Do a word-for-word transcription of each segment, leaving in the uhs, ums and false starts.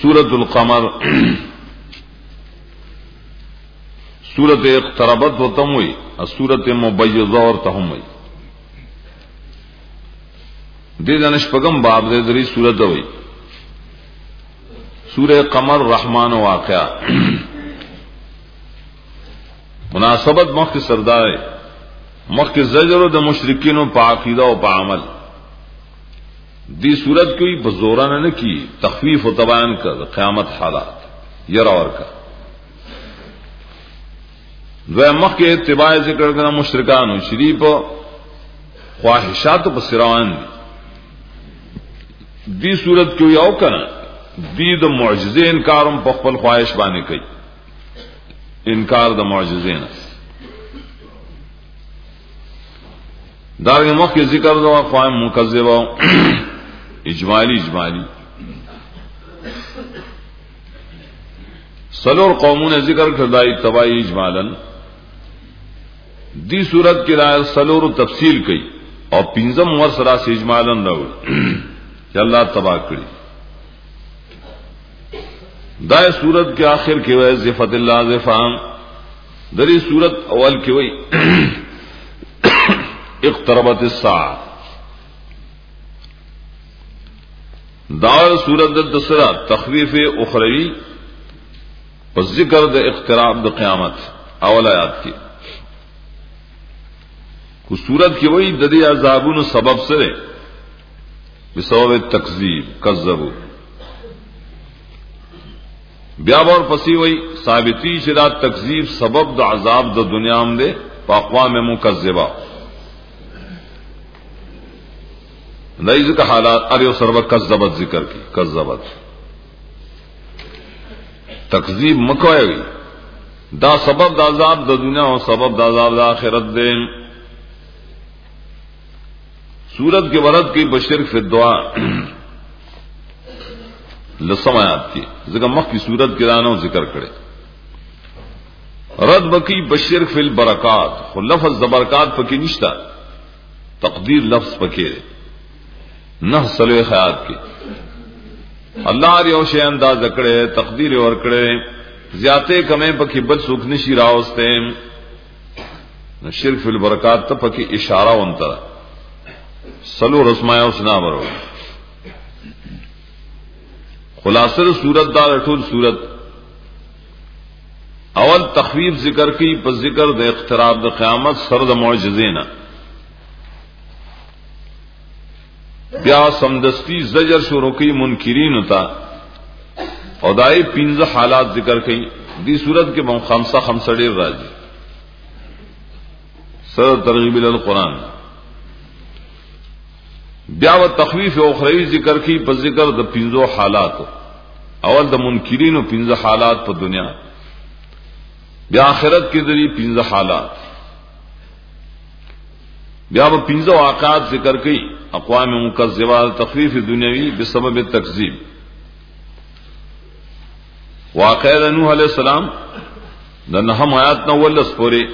سورۃ القمر سورۃ اقتربت وتم ہوئی اور سورۃ مبیضہ اور تہم ہوئی دے دانش پگم باب دے دری سورۃ ہوئی سورہ قمر رحمان واقعہ مناسبت مخ سردار مخ زجر د مشرکین و پا عقیدہ و پا عمل دی صورت کوئی بزورانہ نہ کی تخفیف و تبان کر قیامت حالات یرا اور کا دو مخ کے اتباع ذکر کرنا مشرکان و شریف خواہشات و بسروان دی صورت کوئی او کنا دی د معجزے انکارم پخپل خواہش بانے کئی انکار د معجزے نہ دار مخ کے ذکر دو اقوام مکذبہ اجمالی اجمالی سلور قوموں نے ذکر کردائی تباہی اجمالن دی صورت کی رائے سلور تفصیل کی اور پنزم ورسرا سے اجمالن رہو کہ اللہ تباہ کری دائے صورت کے آخر کی وجہ زفت اللہ زفام دری صورت اول کی وئی اقتربت الساعة دار سورت دسرا تخفیف اخروی پر ذکر د اقتراب د قیامت اول آیات کی کو سورت کی وہی ددی عذابون سبب سے بسبب تکذیب کذبوا بیاب اور پسی وہی ثابتی شدا تکذیب سبب د عذاب د دنیا میں دے اقوام مکذبہ نئی ذکر حالات ارے سرب کذبت ذکر کی کذبت تکذیب مکوئے گئی دا سبب دا عذاب دا دنیا اور سبب دا عذاب دا آخرت دے سورت کے ورد کی بشرک فی الدعا لسم آیات کی ذکر مخ کی سورت کے دانوں ذکر کرے رد بکی بشرک فی البرکات لفظ زبرکات پکی نشتا تقدیر لفظ پکے نہ سلوے خیات کی اللہ ریوشے انداز اکڑے تقدیر اور کڑے زیادہ کمیں پکی بد سکھ نشی راوستے نہ شرک فی البرکات تو پکی اشارہ انتا سلو رسمایا اسنا برو خلاصر سورت دار اٹھول سورت اول تخفیف ذکر کی پس ذکر دے اقتراب د قیامت سرد معجزینا بیا سمدستی زجر شروع کی منکرین ہوتا اور دائی پینز حالات ذکر کی دی صورت کے خمسہ خمسہ ڈیر راجی سر ترغیب القرآن بیا و تخویف اخروی ذکر کی پر ذکر دا پینزو حالات اول دا منکرین و پینز حالات پر دنیا بیا آخرت کے ذریعے پینز حالات بیا وہ پینزو واقعات ذکر کی اقوام مکذبہ تخفیف دنیاوی بسبب تکذیب واقعہ نوح علیہ السلام نہم آیات نولس پورے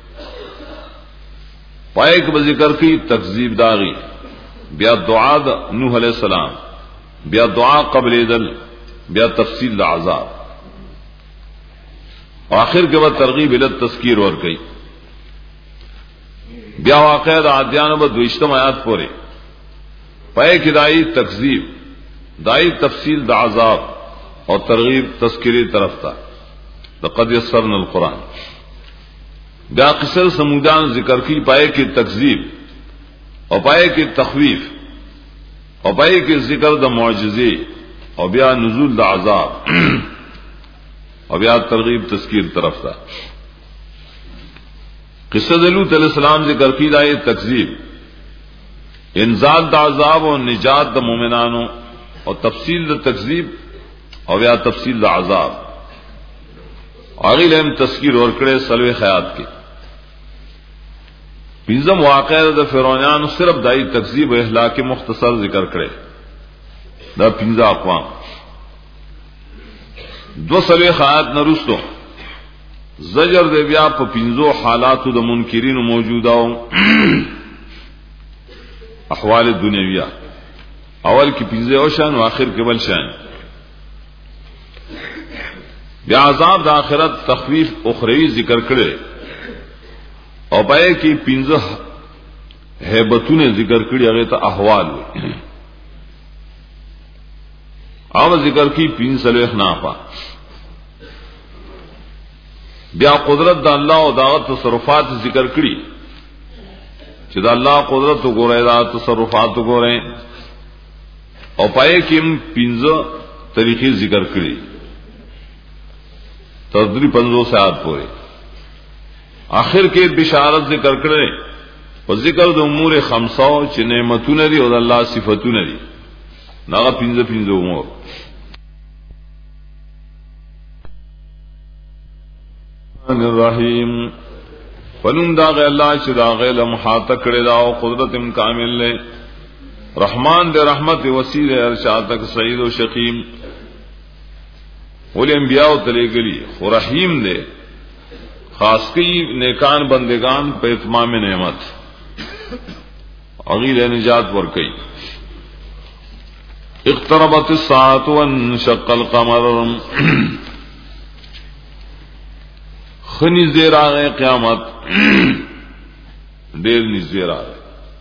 پائے کے ذکر کی تکذیب داغی بیا دعا دا نوح علیہ السلام بیا دعا قبل دل بیا تفصیل عذاب آخر کے بعد ترغیب الى تذکیر اور گئی بیا واقعہ دا عادیان و دوشتم آیات پورے پائے کی دائی تکذیب دائی تفصیل دا عذاب اور ترغیب تذکری طرف تھا لقد یسرنا القرآن بیا قصر سمودان ذکر کی پائے کی تکذیب اور پائے کی تخویف اور پائے کی ذکر دا معجزے اور بیا نزول دا عذاب اور بیا ترغیب تذکیر طرف تھا قصہ لوط علیہ السلام ذکر کی دائی تکذیب انزال دا عذاب و نجات دا مومنانو اور تفصیل دا تکذیب اور یا تفصیل دا عذاب آغیل اہم تذکیر اور کڑے سلوے خیات کے پنزم واقع دا فرعونیان صرف دائی تکذیب و احلاق مختصر ذکر کرے دا پنزا اقوام دو سلوے خیات نرستو زجر دے بیا پا پنزو حالاتو دا منکرین موجودہ احوال دنیاویہ اول کی پنزے او شان و آخر کے بل شان بیا عذاب د آخرت تخفیف اخروی ذکر کړي او پای کې پنځه هیبتونه ذکر کړي هغه ته احوال او ذکر کی پنځه له احنافا بیا قدرت د الله او دغه تصرفات ذکر کړي چې د الله قدرت وګورئ دا تصرفات وګورئ او پای کې پنځه طریقې ذکر کړي تدری پنځو ساعت پورې آخر کې بشارت ذکر کړي او ذکر د امور خمسه چې نعمتونه دي او د الله صفاتونه دي ناغه پنځه پنځه امور الرحیم فنون دا غ الله چې دا غ له محاطه کړي دا او قدرت کامل له رحمان دے رحمت وسیع ارشاد تک سعید و شقیم ول انبیاء تلے گلی خو رحیم دے خاص کی نیکان بندگان په اتمام نعمت اغیل نجات ورکی اقتربت الساعة وانشق القمر خنی زیر آگئے قیامت دیر نزیر آگئے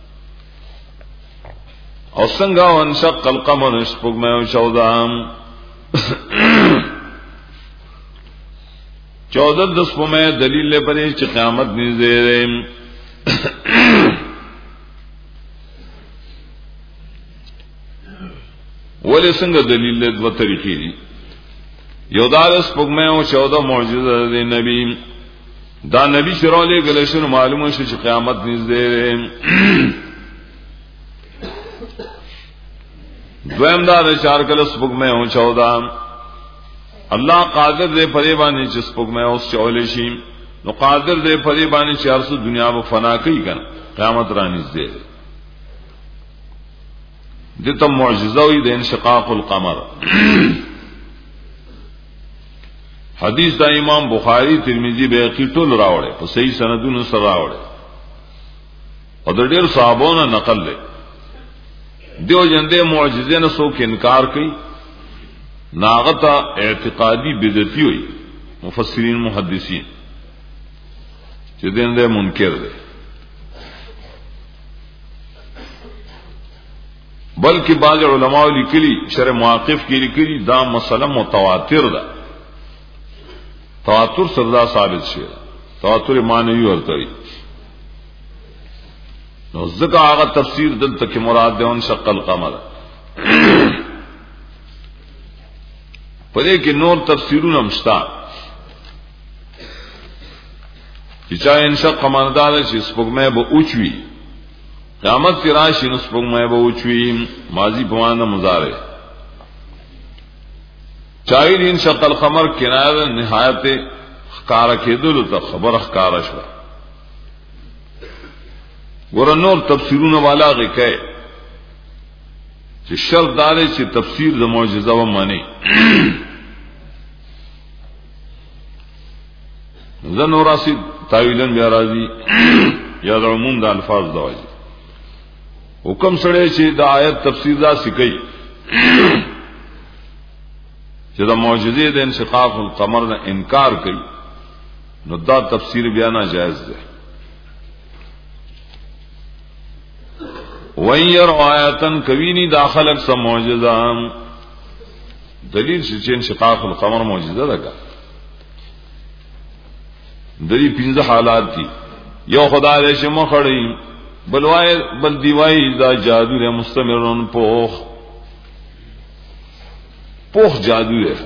او څنګه وانشق القمر شپږ مې او چودام چودہ دس پمه دلیل له پرې چې قیامت نږدې ده ولې څنګه دلیل له دوه طریقې دي یو دارس پمه او چودہ معجزه ده نبی دا نبی شروع لګل شنو معلومه شو چې قیامت نږدې ده دویم دا چار کله سپوږ مې او چودہ الله قادر دې پرې باندې چې سپوږ مې اوس چولې شي نو قادر دې پرې باندې چې ارسو دنیا په فنا کوي کنه قیامت را نږدې ده دته معجزه وي د انشقاق القمر حدیث دا امام بخاری ترمذی بیهقی ټول راوړي په صحیح سندونو سره راوړي او د ډېر صحابونو نقل لري دیو جندے معجزے نہ سو کے انکار کی ناغتا اعتقادی بدعتی ہوئی مفسرین محدثین چې دین دے منکر دے بلکہ بعض علماء لیکلی شرح مواقف کی لیکلی دا مسئلہ متواتر دا تواتر سردا ثابت شي تواتر معنی ورته نو ذکر آغا تفسیر دلتا کی مراد دے انشق القمر پدے کہ نور تفسیرون امشتا چی چاہے انشق قمر دادا چی سپگمے با اوچوی قیامت کی راشی نو سپگمے با اوچوی ماضی پوانا مزارے چاہے انشق القمر کنار نہایت خکارا کی دلو تا خبر خکارا شوا ور نور تفسیرونه والا غي کوي چې شرط دار چې تفسیر د معجزه و معنی زنو راسي تاویلن بیا راځي یا د عموم د الفاظ دواجی حکم سره چې د آیت تفسیر دا سکی چې د معجزې د انشقاق القمر نه انکار کوي نو دا تفسیر بیا ناجائز ده وَيَرْ آیاتن کوینی داخل اکسا معجزہ دلیل چې انشقاق القمر معجزہ ده کا دلی پنځه حالات دي یو خدای دې چې مخړی بلوای بل دیوای دا جادو له مستمرون پوخ پوخ جادو ہے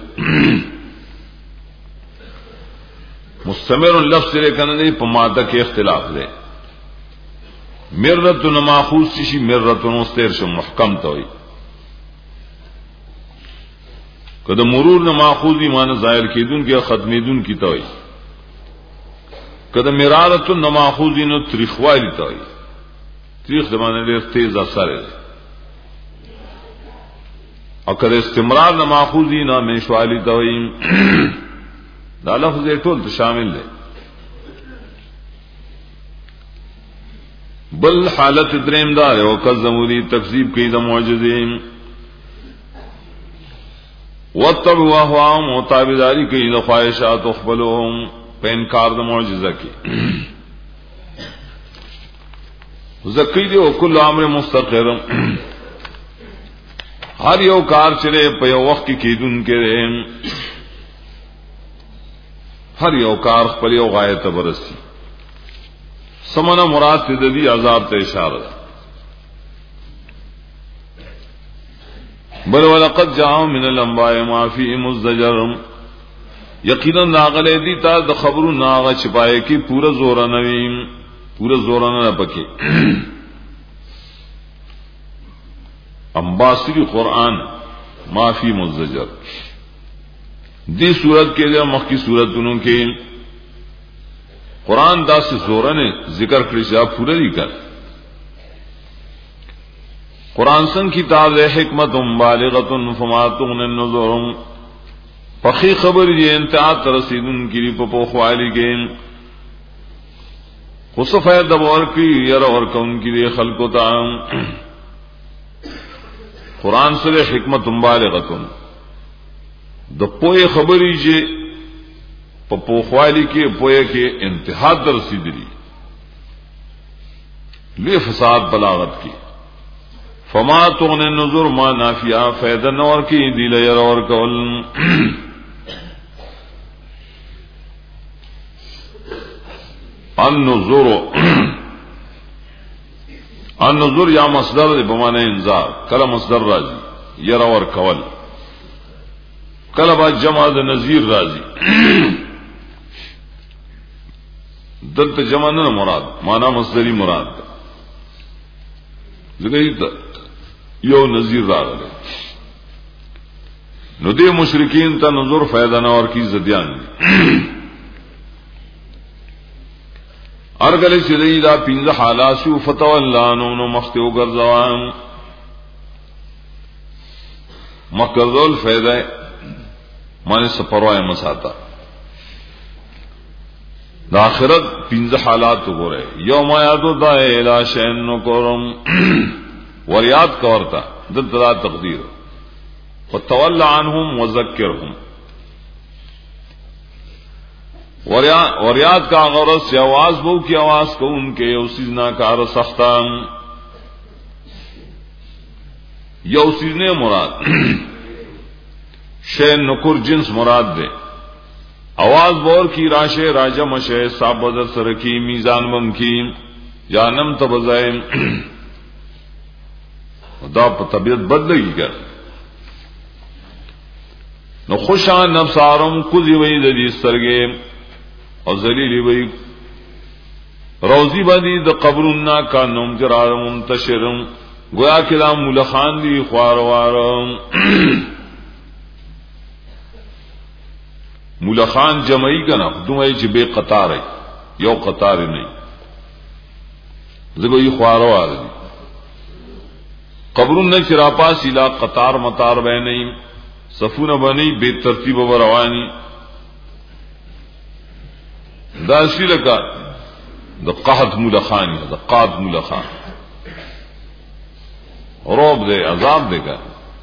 مستمرون لفظ لري کنه په ماده کې اختلاف ده مرتن ماخوذ شي مرتن مستر شو محکم ته وي کله مرور نه ماخوذ ایمان ظاهر کیدون کې ختمیدون کی ته وي کله مرارتن نه ماخوذ نو تاریخوالی ته وي تاریخ د معنی ډیر تیز اثر دی او کله استمرار نه ماخوذ نه منشوالی ته وي دا لفظ ټول شامل دی بل حالت دریم دار او کذبوا دی تکذیب کوي د معجزې وتبوا اهواهم متابعداری کوي د خواهشات خپلهم په انکار د معجزه کې زکی دی او کل امر مستقر هر یو کار چره په یو وخت کې کیدون کړي هر یو کار خپل یو غایه ته ورسي سمنا مراد د دې عذاب ته اشاره ده بل ولقد جاء من الانباء ما فيه مزدجر یقینا ناغله دي تا د خبرو ناغه چپای کی پورا زور نه وي پورا زور نه پکې انباسری قران ما فيه مزدجر دی صورت کې د مخکی صورتونو کې قران داسې زور نه ذکر کړی چې پورا دي کړ قرآن سن کتاب ہے حکمت بالغۃ فما تغنی النذر پخی خبر یہ انتہا ترسیدن کی په پوخوالی کې خو فائدہ ور کی ير اور کون کی خلق تا قرآن سره حکمت بالغۃ د پوهه خبرې چې په پوخوالی کې پوهه کې انتہا ترسیدلی لے فساد بلاغت کی فما تغنی النذر ما نافیا فائدہ نور کی دی لیر اور کول النذر النذر یا مصدر دی بمعنی انذار کله مصدر راځي ير اور کول کله با جمع د نذیر راځي دلته جمع نه مراد معنا مصدری مراد زګیدا یو نذیر راغله نو دې مشرکین ته نذر فائدہ نه ور کی زديان ارګل چې دې دا پنځه حالات شو فتولانو نو مخته وګرځوان مکرول فائدہ معنی سپروای مساتا د اخرت پنځه حالات وګوره یوم یادو دا الا شین نو کوم وریاد کورتا دلته تقدیر فتول عنهم وذکرهم وریاد کا غرض سے آواز بو کی آواز کو ان کے یو سیزنا کار سختا یو سیزنے مراد شین نکر جنس مراد دے آواز بور کی راشے راجہ مشے صاحب بدر سرکی میزان بم کی جانم تبزائم دا په طبیعت بدلږي ګر نو خوشان نفس آرام کوزی وی د دې سرګې او ذلیلی وی روزی باندې د قبرنا کانوم جرار منتشرم گویا کلام ملخان دی خواروارم ملخان جمعی کنا دوی چې به قطار یو قطار نه زګوی خواروار دی قبرون نے چراپا سیلا قطار مطار بہ نہیں صفون بنی بے ترتیب و روانی دا شیل کا دا قحط ملخانی دا قاد ملخان روب دے عذاب دے گا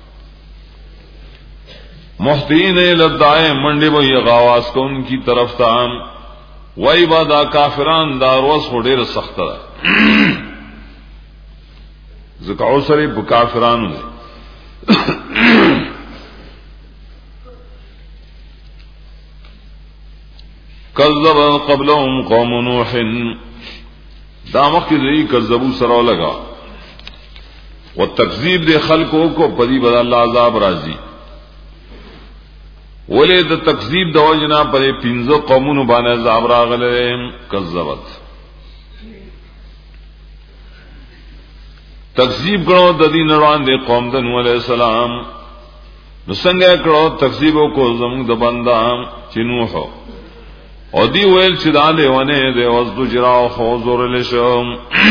محتین لدائے منڈے وہ یہ غواز کو ان کی طرف تام وہی بادا کافران داروس کو ڈیر سخت ہے زکا عسری بکافرانو دے کذب قبلهم قوم نوح دامخ کی ذی کذبو سرو لگا و تکذیب دے خلقوں کو پدی بدا اللہ عذاب راضی ولی د تکذیب د وجنا پر پنځه قومونو باندې عذاب راغله کذبت تکذیب کړو د دین روان دي قوم د نوح علیہ السلام نو څنګه کړو تکذیب کو زموږ د بندا چې نوح او دی ویل چې دا له ونه د وزد جراو حضور له شم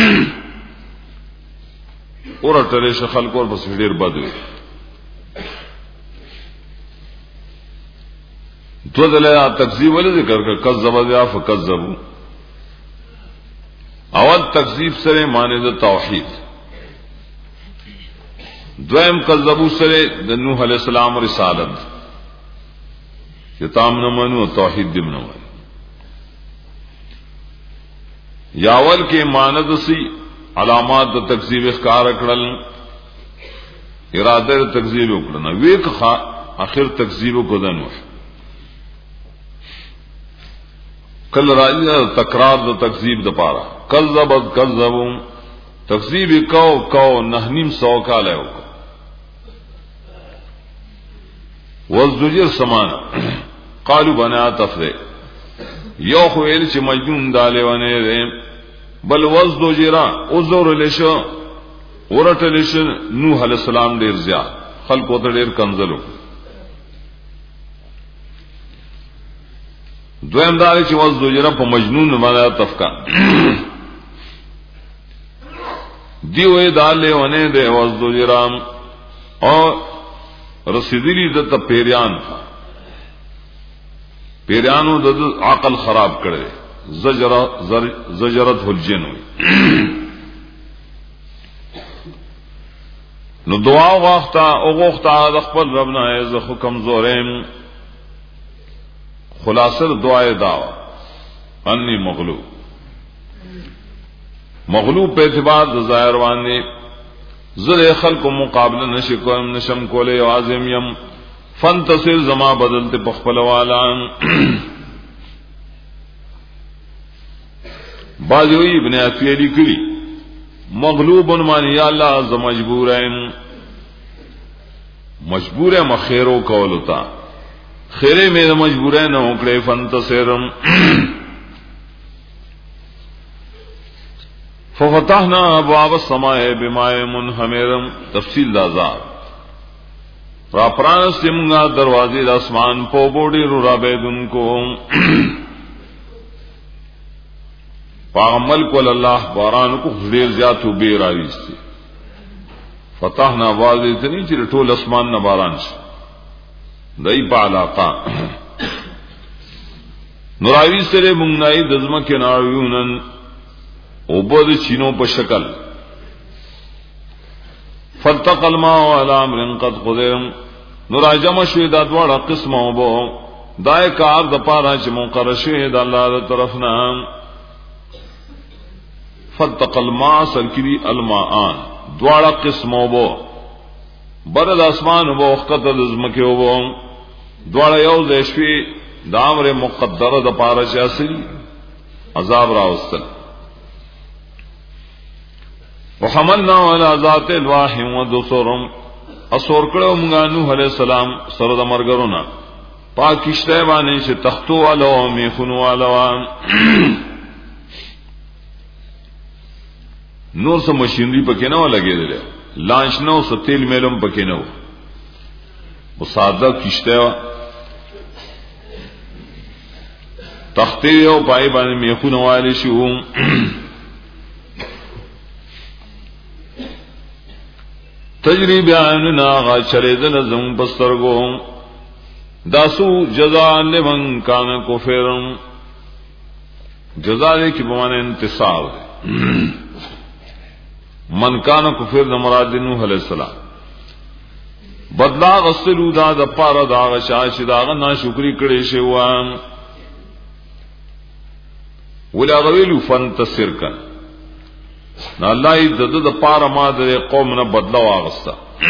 اورته له خلق اور بس ډیر بد وي تو دله تکذیب ول ذکر کړ کذب یا فکذبوا اول تکذیب سره معنی د توحید دویم کذبو سره د نوح علیہ السلام رسالت چتام نہ منو توحید دم نہ وای یاول کے ماند سی علامات د تکذیب اخکار کړل اراده تکذیب وکړه ویک خا اخر تکذیب کو دنو کل راځي تکرار د تکذیب د پاره کذبت کذبوا تکذیب کو کو نهنیم سو کاله وک والزجر سمان قالوا بنا تفره یو خو ویل چې مجنون داله ونه بل والزجر عذر لشو ورته لشو نوح علی السلام ډیر زیات خلق ته ډیر کنزلو دویم دار چې والزجر په مجنون باندې تفکا دیوې داله ونه ده والزجر او رسیدلی دته پیریان پیرانو د عقل خراب کړي زجر زجرت الجن نو دعا واختا او غوختا د خپل رب نه ز حکم زورم خلاصه دعای داوا انی مغلوب مغلوب په اعتبار د ظاهر باندې زره خلق مقابله نشکم نشم کوله عظیم یم فانتصر زما بدلته پخپل والا باجوی ابن عفیہ لیکلی مغلوب من یا اللہ ز مجبور ہیں مجبور ہے مخیرو کولتا خیرے میں مجبور ہے نہ اوکڑے فانتصر ففتحنا ابواب السماء بماء منهمر تفصیل دازار را پرانستمگا دروازے د اسمان پو بوڑی رو رابیدن کو پاغمل کو اللہ باران کو دیر زیاتو بے راویستی فتحنا واضح اتنی چی ټول اسمان نہ باران شي دای په علاقه نوراوی سره مونږ نه دزمه کې ناویونن او بود چینو په شکل فتق الماء على امر قد قدر نراجم شوی دا دواړه قسمه وبو دای کار د پاره چې مقرر شوی د الله تر طرف نه فتق الماء سلکری الماءان دواړه قسمه وبو بر د اسمان وبو وخت د زمکه وبو دواړه یو د شپې د امر مقدره د پاره چې اصلي عذاب راوستل وحملنا على ذات الواح ودسرم اسور کړو مونږه نوح علیہ السلام سره د مرګرونه پاکشته باندې چې تختو والو میخونو والو نور سم مشینری پکې نه لګېدل لانچ نو ستیل میلم پکې نه و ساده کشته تختې او پای باندې میخونو والي شو تجری بیاننا غا چلیدن زم بسترگو داسو جزا لمن کان کفرم جزا دے کی بمانے انتصار دے من کان کفر نمراد نوح علیہ السلام بدلا غسلو دا دا پارا دا غشاش دا غنا شکری کڑی شوان ولا غویلو فانتصر کن نہ اللہ دد د پار ما د قوم نه بدلا واغستا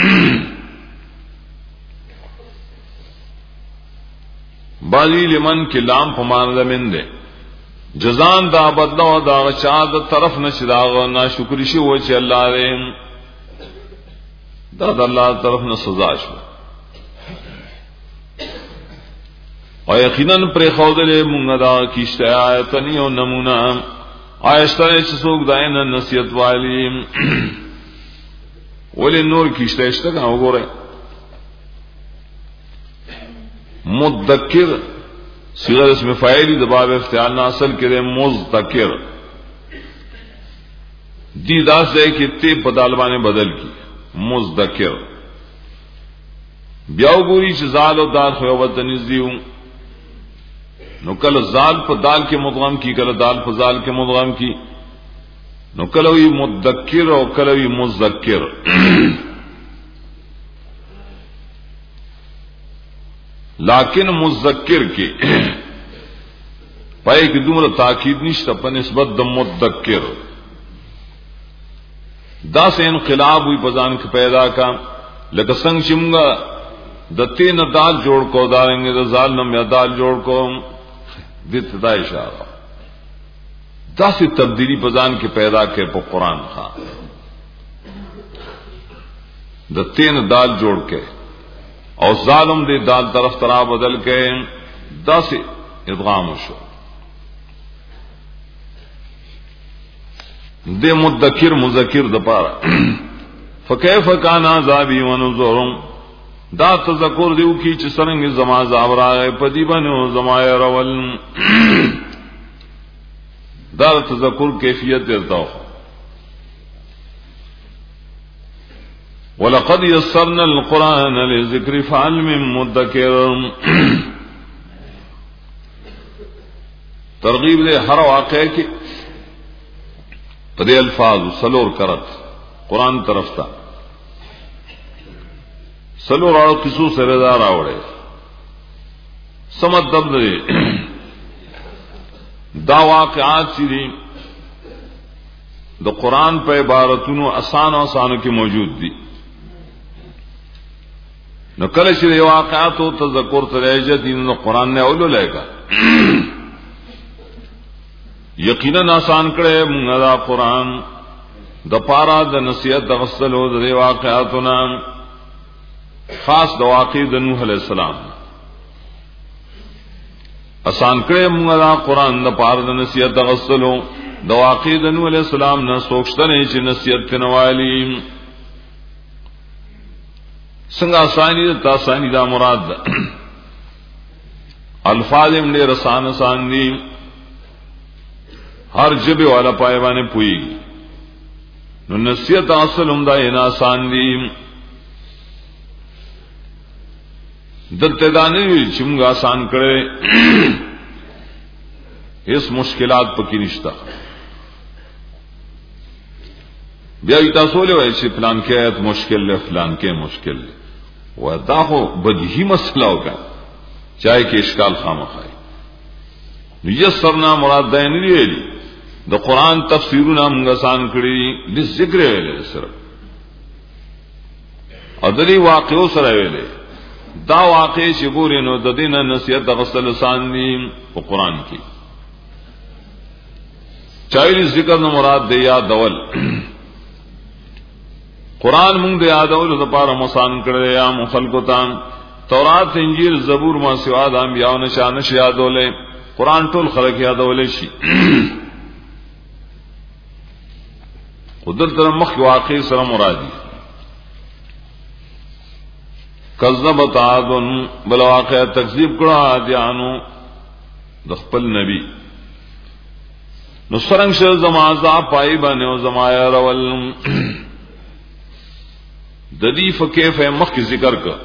بالی لمن کی لام پمان لمن دے جزان دا بدلا دا چا د طرف نشداغ نا شکر شي و چې الله دې دا د الله طرف نه سزا شو او یقینا پر خودلې مونږ دا کیشته آیتنی او نمونه آیشتہ چې څوک داینه نصیحت والی ولې نور کیشته اشته کا وګوره مذکر صيغه اسم فاعل د باب افتعال اصل کې مذکر دی داس ہے کہ تے بدالبانے بدل کی مذکر بیا وګوري چې زال او دال خو وطن زیو نو کله زال په دال کې مدغم کی کله دال په زال کې مدغم کی نو کله وی مذکر او کله وی مذکر لیکن مذکر کی پای کی دومره تاکید نشته په نسبت د مذکر دا سے انقلاب ہوئی پزان کے پیدا کا لکه څنګه چې موږ د تین دال جوړ کو دارنګ د زال نم یا دال جوړ کو د ابتدا اشاره دا سے تبدیلی پزان کے پیدا کے په قران خان د تین دال جوړ کے او ظالم دے دال طرف طرح بدل کے دا سے ادغام شو دے مدکر مذکر د پارا فکیف کان عذابی ونذر دا تذکر دیو کی چې څنګه زما عذاب راغی پدی بنو زما رول دا تذکر کیفیت دیتا ہو ولقد يسرنا القرآن للذكر فهل من مدکر ترغیب دے ہر واقعے کی پدے الفاظ سلور کرت قرآن طرف تا سلور آڑو قصو سے رضا راوڑے سمت دب دے دا واقعات چیزیں دا قرآن پہ عبارتونو آسان آسانو کی موجود دی نو کله چې واقعات او تذکر ترایجه دین نو قرآن نے اولو لے گا یقینا آسان کړه موږ دا قرآن د پارا د نصیحت د غسل او د واقعاتنا خاص د واقع د نوح علیہ السلام آسان کړه موږ دا قرآن د پارا د نصیحت د غسل او د واقع د نوح علیہ السلام نه سوچته نه چې نصیحت تنوالی څنګه آسانی د آسانی دا مراد ده الفاظ هم ډېر آسان آسان دي ہر جبے والا پائے پوئی نو نصیحت اصل ہم دا ان آسان دی دلتے دانے چمگ آسان کرے اس مشکلات پکی نشتا بیا تاسو له وای چې پلان کې ایت مشکل له فلان کې مشکل له و دا خو بدیهی مسئلہ ہوگا چاہے کہ اشکال خامخای نو یسرنا مراد ده نه دی د قرآن تفسیرونه موږ آسان کړی د ذکر ویلې سره ادري واقعو سره ویلې دا واقع چې ګورې نو د دینه نصیحت د غسل آسان دی په قرآن کې چایلی ذکر نو مراد دی یاد اول قرآن موږ د یاد اول لپاره آسان کړی یا مخلقو تام تورات انجیل زبور ما سوا د انبیاء نشانه یادولې قرآن ټول خلک یادولې شي قدرت مخ واقع سره مرادی کذبت عاد بل واقع تکذیب کړه عادیانو د خپل نبی نو سرنګ شه زمازا پای باندې او زمایا رول د دې فکیف مخ ذکر کړه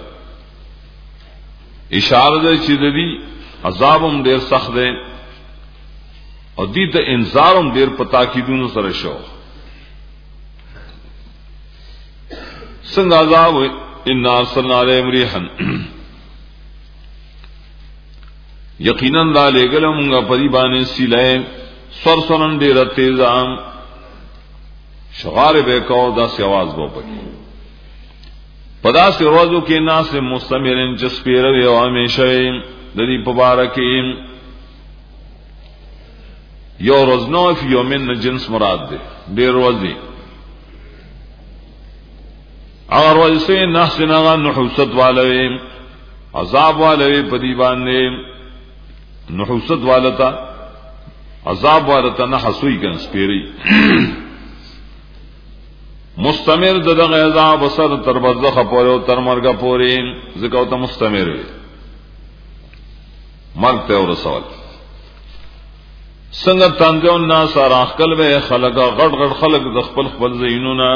اشاره ده چې د دې عذابم ډیر سخت ده او دې ته انذارم ډیر پتا کیدونو سره شو څنګه عذاب ان ارسلنا علیهم ریحا یقینا دا لګلمغه پری باندې سیلای سرسرن ډیر تیزام شغار به کو دا سی आवाज وو پکې پدا سی روزو کې ناس مستمرن جسپیره او همیشه د دې مبارکین یو روز نو فی یومن جنس مراد ده ډیر ورځې اگر وجسے نحس نغا نحوست والوی عذاب والوی پدی باندے نحوست والتا عذاب والتا نحسوی کنس پیری مستمر ددغ عذاب سر تر برزخ پوری و تر مرگ پوری ذکاوتا مستمر وی مرگ تے اور سوال سنگت تانجو الناس آراخ کلوے خلقا غٹ غٹ خلق دخپل خپل زینونا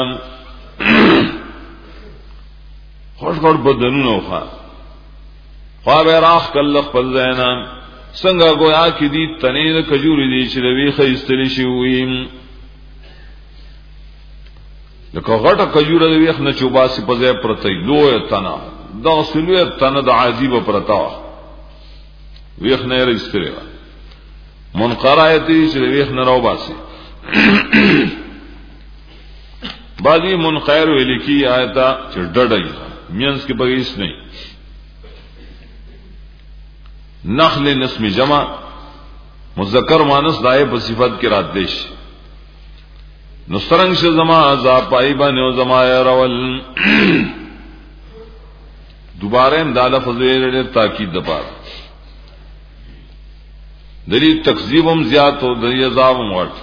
خوش خوش بدنونو خوا خواب راخ کلخ پل زینان سنگا گویا کی دی تنین کجوری دی چلوی خیستلی شویم لکه غټه کجوره دی ویخ نه چوباسی پځه پرته لوی تنا دا سلوی تنا د عجیب پرتا ویخ نه رستره منقر آیتی چې ویخ نه راو باسي بعضی منقر ویل کی آیتا چې ډډای مینس کې بغیس نه نخل نسم جمع مذکر مانس دای په صفت کې رات دیش نو سترنګ ش زما عذاب پای باندې او زما يرول دوباره هم دا لفظ ویل تاکید د پاره دلی تکذیبم زیات او د عذابم ورته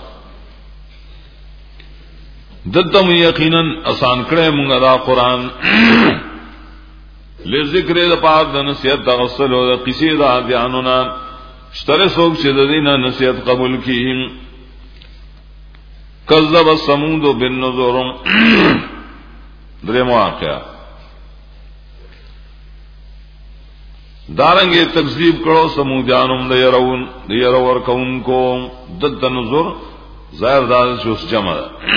دتم یقینا آسان کړه مونږه دا قران لذکر د پاره د نصیحت تغسل او د قصې د بیانونه شتره څوک چې د دینه نصیحت قبول کړي کذب ثمود بالنذر درې مواقع دارنګه تکذیب کړو سمودانم د يرون د يرور کوم کو د نذر ظاهر دال شوس جمع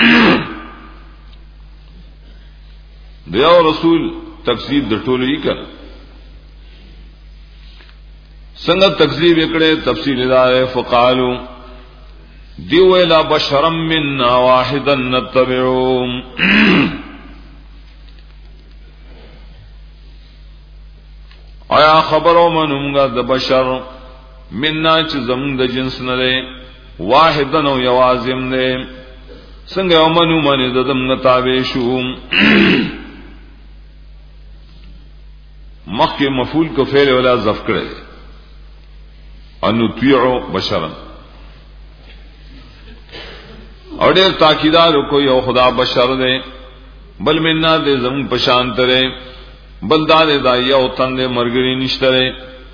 دیو رسول تکذیب د ټولو یې کړ څنګه تکذیب وکړي تفصیل دار فقالو دیو الا بشرم منا واحدا نتبعو آیا خبرو منونگا د بشر مننا چې زمون د جنس نه دی واحدا او یوازم دی څنګه ومنو منی د دم نتابع شو مخکې مفعول کو فعل ولا ظرف کړي ان تطيعوا بشرا اور ډېر تاکیدار کو یو خدا بشر دی بل مننا دې زمون پشان ترې بل دا دې دا یو تند مرګري نشته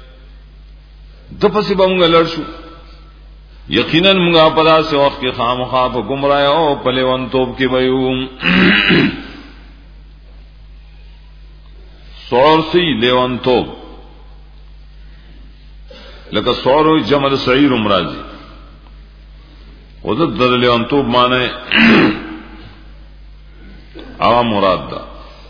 د پسې بمږ لړ شو یقینا موږ په داسې وخت کې خامخا په گمراه او په لیوان توپ کې وایو سورسی لیوان توپ لکه سورو جمل سعیر امراضی وذ د لیوان توپ معنی عام مراد ده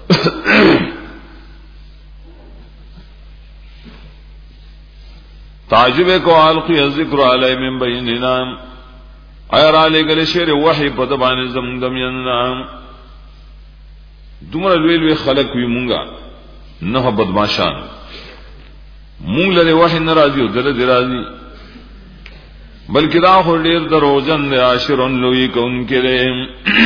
تعجب کو القی الذکر علی من بیننا ایر علی گله شعر وحی په د باندې زمدم یننا دومره لوی لوی خلق وی مونږه نه بدمعشان مونږ له وحی ناراضی او دل درازی بلکې دا خو ډیر دروژن دی عاشرن لوی کون کړي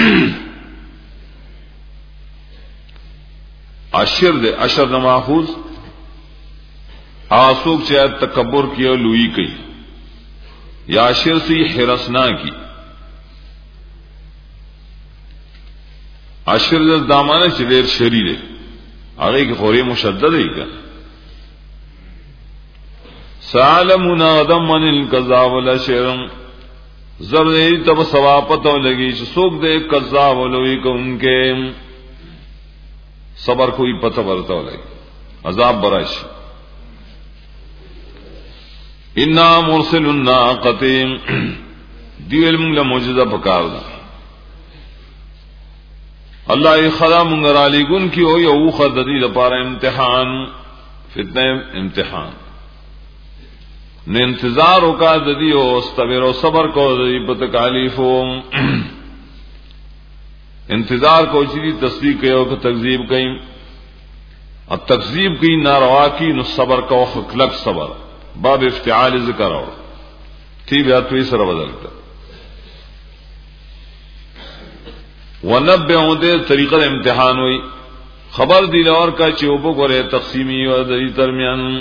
عاشر دی عشر نه ماخوذ آسوک چاہے تکبر کی اور لوئی کی یا شر سی حرسنا کی اشر دامانه چې ډېر شریر دی هغه کې خوري مشدد دی کا سالمنا دمن الکذاب والاشر زرد تب ثوابت لگی چې څوک دې کذاب ولوي کوونکې صبر کوئی پتہ ورته لګي عذاب برائش انا مرسل الناقتين دی علم له معجزہ پکار دا الله ای خدا مونږ را لګون کی او یو خدای لپاره امتحان فتنه امتحان نه انتظار وکا د دې او استبر او صبر کو د دې په تکالیفو انتظار کو چې تصدیق کوي او تکذیب کوي اب تکذیب کی ناروا کی نو صبر کو خلق صبر باب افتعال ذکر اور تی بیا توي سره بدل کړ ونبئ دې طریقه امتحان وای خبر دی لور کا چې وبو غره تقسیمی او د درمیان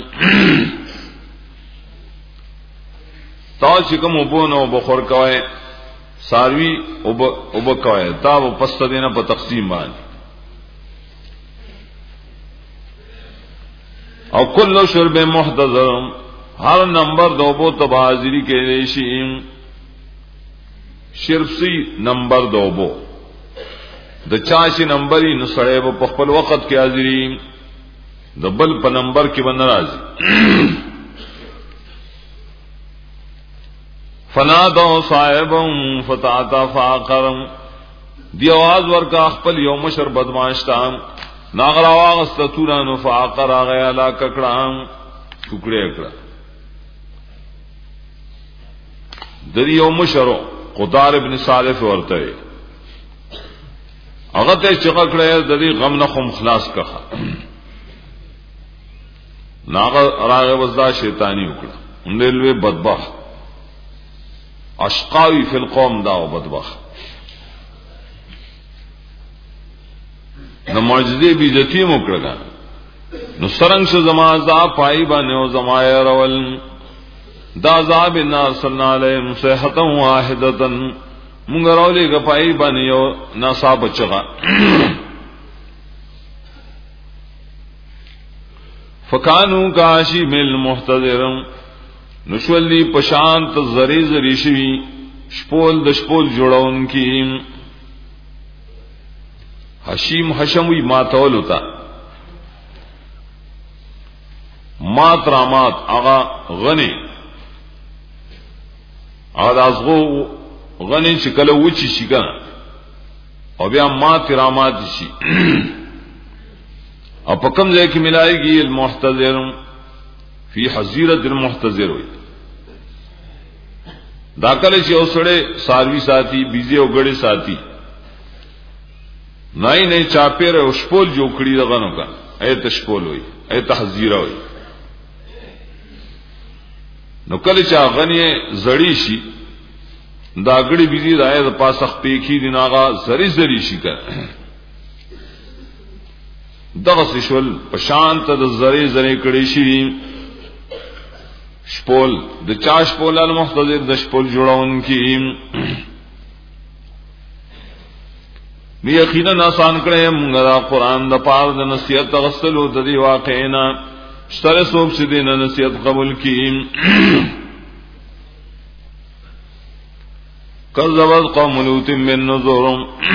تا چې کوم وبو نو بخور کوي ساروی وب وب کوي دا په پست دینه په تقسیم باندې او کله شرب محتضر ہر نمبر دو بو تبازری کے ریشیم شرفسی نمبر دو بو د چاشی نمبری نسڑے بو پخپل وقت کے حاضری د بل په نمبر کې بن ناراضی فنادو صاحبهم فتعتا فاقرم دی आवाज ورکا خپل یو مشر بدمعشتام ناغرا واغستورانو فاقر غیا لا ککړام ټوکړې کړه دری یو مشرو قدار ابن صالح ورته هغه ته چې کړه د دې غم نه خو خلاص کړه ناغه راغه وزدا شیطانی وکړه اندلوی بدبخت اشقاوی فی القوم دا بدبخت نو معجزه بی ذاتی وکړه نو سرنګ څه زما عذاب پای باندې او زما يرول دا عذاب ان ارسلنا علیهم صیحه واحده مونږ راولې غپای باندې یو ناصاب چغا فکانو کاشی مل محتضرم نشولی پشانت زری زری شوی شپول د شپول جوړون کی حشیم حشموی ماتول ہوتا مات رامات آغا غنی آغا ازغو غنی چکل وچی شی کنا او بیا مات رامات شی او پا کم ذکی ملائی گی المحتضر فی حزیرت المحتضر ہوئی داکل چی او سڑے ساروی ساتھی بیزی او گڑی ساتھی نئی نئی چاپیر او شپول جو کڑی دغنو کا ایت شپول ہوئی ایت حزیرہ ہوئی نو کل چا غنی زڑی شی دا گڑی بیزی دا ایت پاسخ پیکی دین آغا زری زری شی کر دغس شول پشانت د زری زری کڑی شی شپول د چا شپول المحتضر د شپول جوړون کی نو یقینا آسان کړه موږ دا قران د پاره د نصیحت غسلو د دی واقعینا سره سوب چې دین نصیحت قبول کیم کذبت قوم لوط من نذر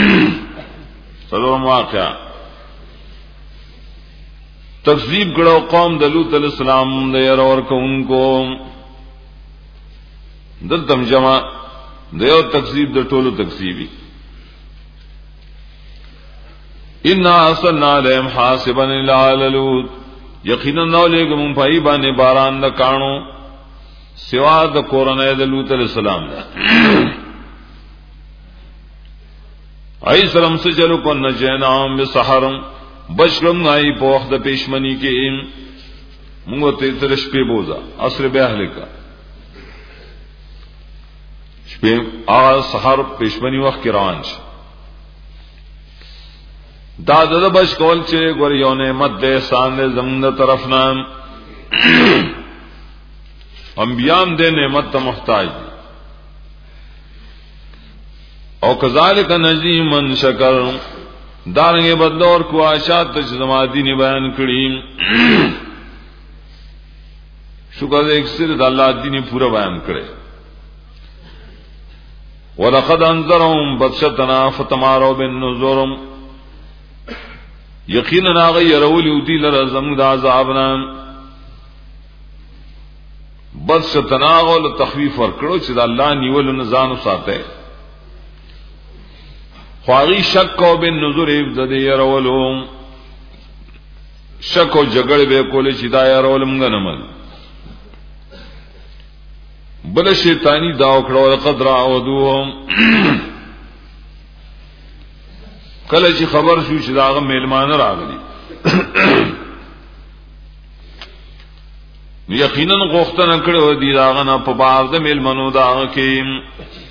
سلام واقع تکذیب کړه قوم د لوط علیہ السلام د ير اور کوونکو دلتم جمع د یو تکذیب د ټولو تکذیبی ان ارسلنا علیہم حاسبا الا لوط یقینا نو لګم پای باندې باران د کانو سوا د قرانه د لوط علیہ السلام ای سلام سجلو کو نجنام بسحر بشرم نای په وخت د پېشمنی کې موږ ته تر شپې بوزا عصر به اهل کا شپې ا سحر پېشمنی وخت کې روان شي دا د بش کول چې ګور یو نعمت دې سان دې زمونږ طرف نام انبیام دې نعمت ته محتاج او کذالک نجی من شکر دارنګ بدور کو آشات چې زما دیني بیان کړی شکر دې اکثر د الله دیني پورا بیان کړي ولقد انذرهم بطشتنا فتماروا بالنذر یقینا هغه يرول دی لره زموږ د عذابنا بس تناغل تخفیف ورکړو چې د الله نیول نه ځانو ساته خواغی شک او بن نظر د دې يرولو شک او جګړه به کولې چې دا يرول موږ نه مل بل شیطانی دا وکړو قدر او دوم کله چې خبر شو چې داغه میلمانه راغلي یقینا غوښتنه کړو دی داغه نه په بار د میلمنو داغه کې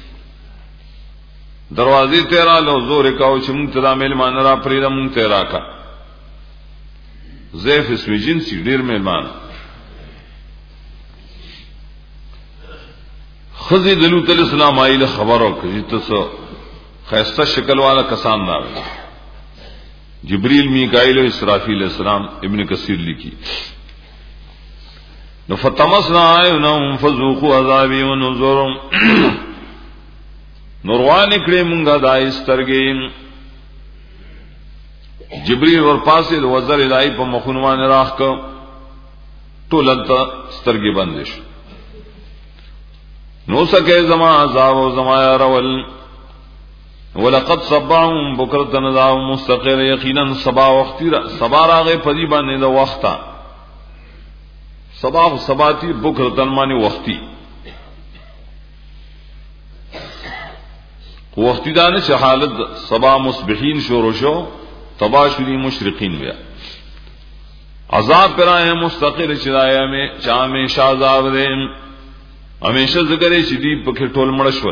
دروازې تیرا له زور کاو چې مونږ ته د میلمانه را پرې د مونږ ته راکا زیف سویجن سی ډیر میلمان خزی دلو تعالی السلام ایله خبرو کړي تاسو خیسته شکل والا کسان راغلي جبريل میکائیل و اسرافیل السلام ابن کثیر لکھی نو فتمسنا عیونهم فذوقوا عذابی ونذر نوروان کړي مونږه دای سترګې جبريل ور پاسې د وزر الای په مخونوان راخ کو ټولنت سترګې بندش نو سکه زما عذاب او زما رول ولقد صبعهم بكرة نذا مستقر یقینا صبا وختي صبا راغه پدی باندې د وخته صبا صباتی بكرة معنی وختي وقتی دانه چې حالت سبا مصبحین شروع شو تباشری مشرقین بیا عذاب پر آئے مستقر چرائے میں چامے شاذاب دے ہمیشہ ذکر شدی پکھے ٹول مڑشول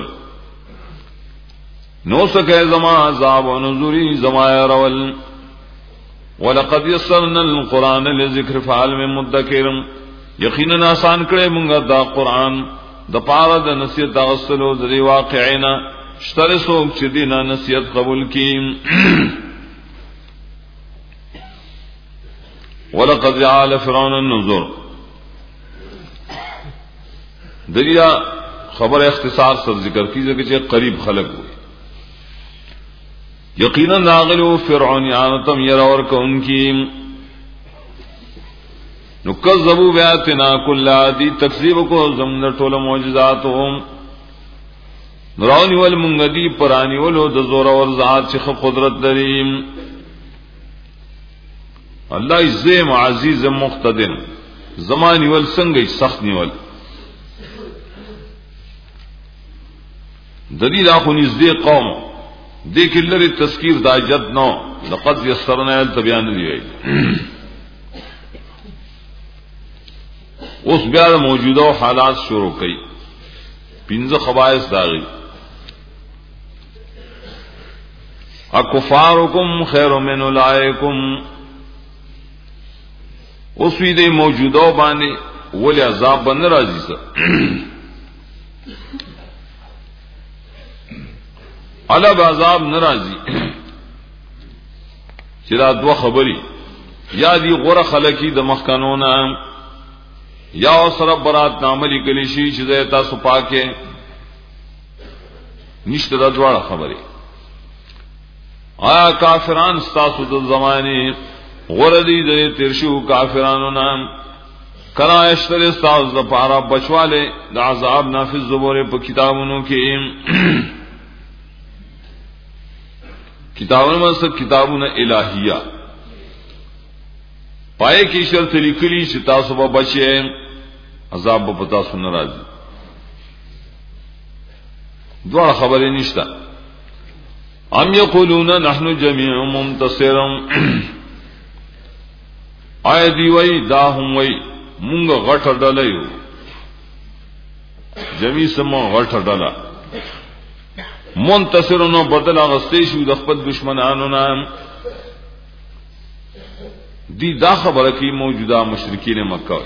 نو سکے زما عذاب و نذری زما رول ولقد یسرنا القرآن للذکر فعل من مدکر یقینا آسان کرے منگا دا قرآن دا پارا دا نصیحت دا غسلو دا دی واقعینا شتر سوک چی دینا نصیحت قبول کی ولقد جعل فرعون النذر دریا خبر اختصار سر ذکر کی کہ قریب خلق ہوئی یقینا ناغلو فرعونیان تم یرور کو ان کی نکذبوا بآیاتنا کل عادی تکذیب کو زمن ټول معجزاتهم نورانی والمنگدی پرانی ولو د زور اور ذات چخ قدرت دریم اللہ عزیم عزیز مقتدر زمانی ول سنگی سخت نیول دلیل آخو نزدی قوم دیکھ اللہ تذکیر دا جد نو لقد یسرنا التبیان دیوئی اس بیار موجودہ حالات شروع کئی پینز خبائص داغی اکفارکم خیر من اولائکم اس وی دے موجودہ بانے ولی عذاب بن راضی سا علب عذاب ناراضی چرا دو خبری یا دی غور خلقی د مخکانونا یا سر برات ناملی کلیشی چیزے تاسو پاکے نشت دا دوار خبری آیا کافران ستاسو د زمانی غردی دے ترشو کافرانو نام کنا اشتر استاز دا پارا بچوالے دا عذاب نافذ زبورے پا کتابونو کی کتابوں میں سب کتابوں نے الہیہ پائے کی شرط لکلی چتا صبح بچے عذاب پتا سن راضی دوڑ خبریں نشتا ام یقولون نحن جميع منتصر آئے دی وئی دا ہم وئی مونگ غٹ ڈلیو جمی سمو غٹ ڈلا منتصرونو بدل اغستیشو د خپل دشمنانو نام دی دا خبره کی موجوده مشرکین مکه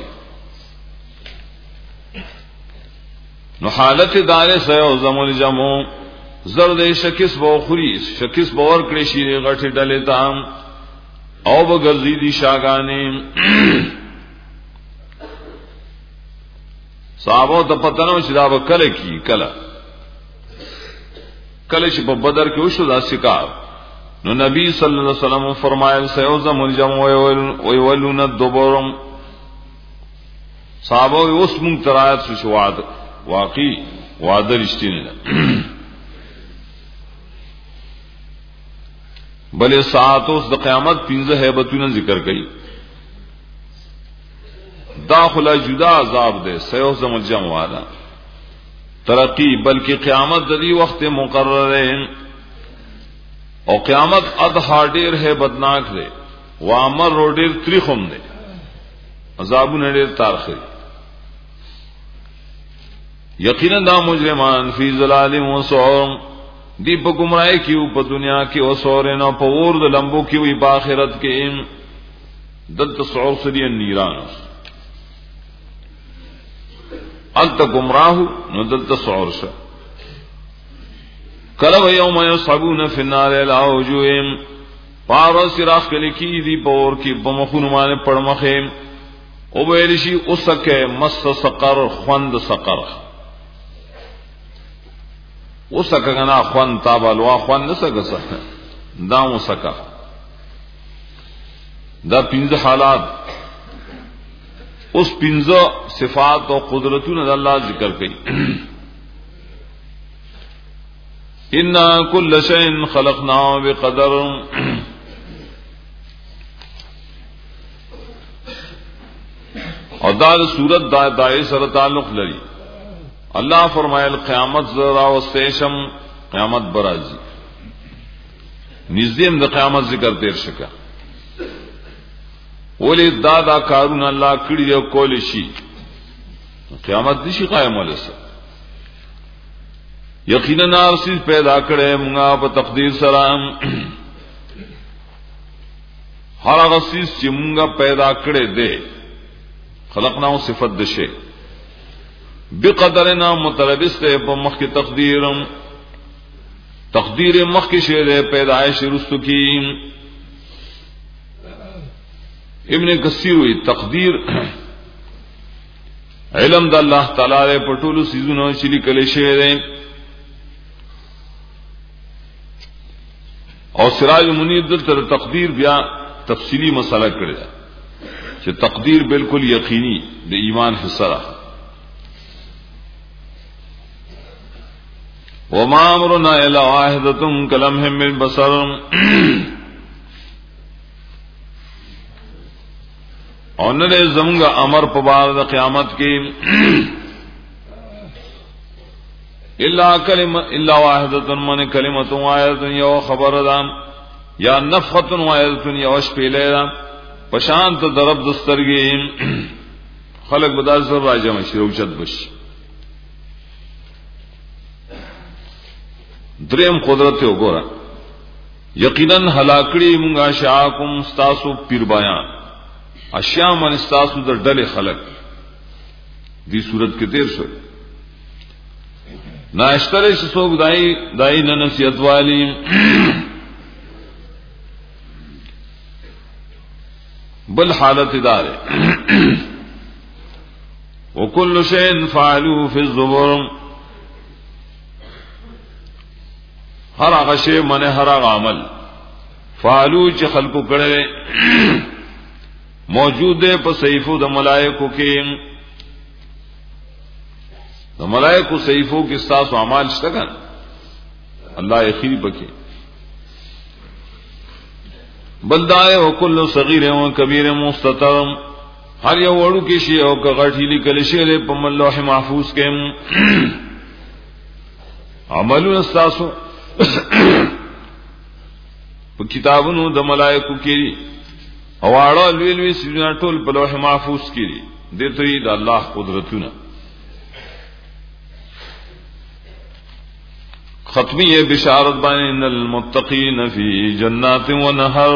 نو حالت دار سيو زمول جمو زرد شکس بو خوري شکس باور کړي شي غټه ډلې تام او بغرزي دي شاګانې صحابو ته پتنو چې دا وکړه کی کله کله چې په بدر کې وشو دا شکار نو نبی صلی الله علیه وسلم فرمایل سيوزم الجمع ويولون الدبر صحابه اوس مونږ ترایت شو وعده واقعي وعده رښتینی بلې ساعت اوس د قیامت پنځه هیبتونه ذکر کړي داخله جدا عذاب ده سيوزم الجمع والا ترقی بلکہ قیامت ددی وقت مقرر ہے اور قیامت ادھا ڈیر ہے بدناک دے وامر رو ڈیر تریخم دے عذاب نے ڈیر تارخی یقیناً دا مجرمان فی ظلال و سعور دی پا گمرائی کیو پا دنیا کی و سعورین و پا ورد لمبو کیو باخرت کے دلت سعور سری نیران انت گمراہ نو دلت سعور شا کلو یوم یصحبون فی النار الاوجوہم پارا سراخ کلی کی دی پور کی بمخون مانے پڑمخیم او بیلشی اسکے مس سقر خوند سقر اسکا کنا خوند تابالوا خوند نسکا سکا دامو سکا دا پینز حالات اس پنځه صفات او قدرتونه د الله ذکر کړي ان كل شيء خلقناه بقدر او دا سورت دا دای سره تعلق لري الله فرمایل قیامت زرا او سیشم قیامت برازي نزدیم د قیامت ذکر تیر شکا ولی دادا کارون الله کړي یو کول شي قیامت دي شي قائم ولسه یقینا نارسیز پیدا کړي موږ په تقدیر سره هر هغه چیز چې موږ پیدا کړي دي خلقناه صفت دشه بقدرنا متلبس ته په مخ کې تقدیرم تقدیر مخ کې شه پیدائش رستو کی ابن کثیر وی تقدیر علم د الله تعالی په ټولو سيزونو چې لیکل شوی دی او سراج منیر د تر تقدیر بیا تفصیلی مسله کړی ده چې تقدیر بالکل یقیني د ایمان حصہ ده وما امرنا الا واحده كلمح بالبصر اور نے زمونگا امر پبار د قیامت کی الا کلمہ الا واحده من کلمۃ واحده یو خبر دام یا نفخۃ واحده یو شپیلہ پشانت درب دسترگی خلق بدل سر راجم شروچت بش دریم قدرت وګوره یقینا هلاکړي مونږه شاکم استاسو پیر بیان اشیاء من استاسو در ډلې خلق دی صورت کې تیر شو ناشتره څوک دای دای نه نصیحت والی بل حالت دار وکل شیء فعلوه فی الزبر ہر هغه شی منه هر هغه عمل فعلو چې خلقو کړي موجود ده په صحیفو د ملائکو کې د ملائکو صحیفو کې تاسو اعمال شته کنه الله یې خیر بکي بلدای او کل صغیر او کبیر مستتر هر یو وړو کې شی او غټی لیکل شی په لوح محفوظ کې عملونه تاسو په کتابونو د ملائکو کې او اړه لوی لوی سونه ټول په لوح محفوظ کې دي دته د الله قدرتونه ختمیه بشارت باندې ان المتقین فی جنات و نهر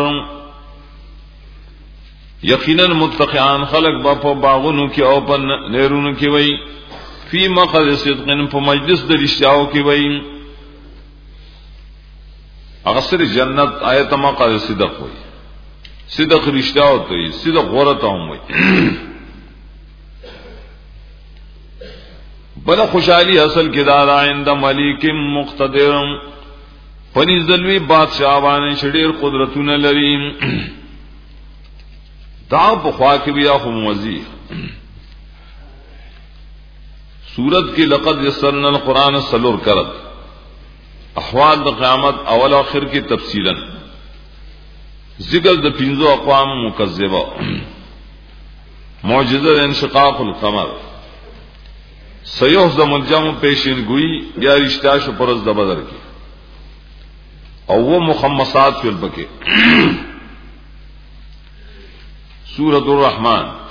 یقینا متقیان خلق با په باغونو کې او په نهرونو کې وای فی مقعد صدق په مجلس د رښتیاو کې وای اغسر جنت آیت مقعد صدق وای صدق رښتیاو ته صدق غورته هم وای بل خوشحالی اصل کې دا عند ملک مقتدر پنځ دلوی بادشاہ باندې شډیر قدرتونه لري دا په خوا کې بیا هم وزي سورت کې لقد یسرنا القرآن سلور کرت احوال د قیامت اول او اخر کې تفصیلا ذکر د پنځو اقوام مکذبه معجزه انشقاق القمر سيهزم الجمع پیشن گوئی بیا رشتہ شو پرز د بدر کی او وہ مخمصات فی البکی سورۃ الرحمن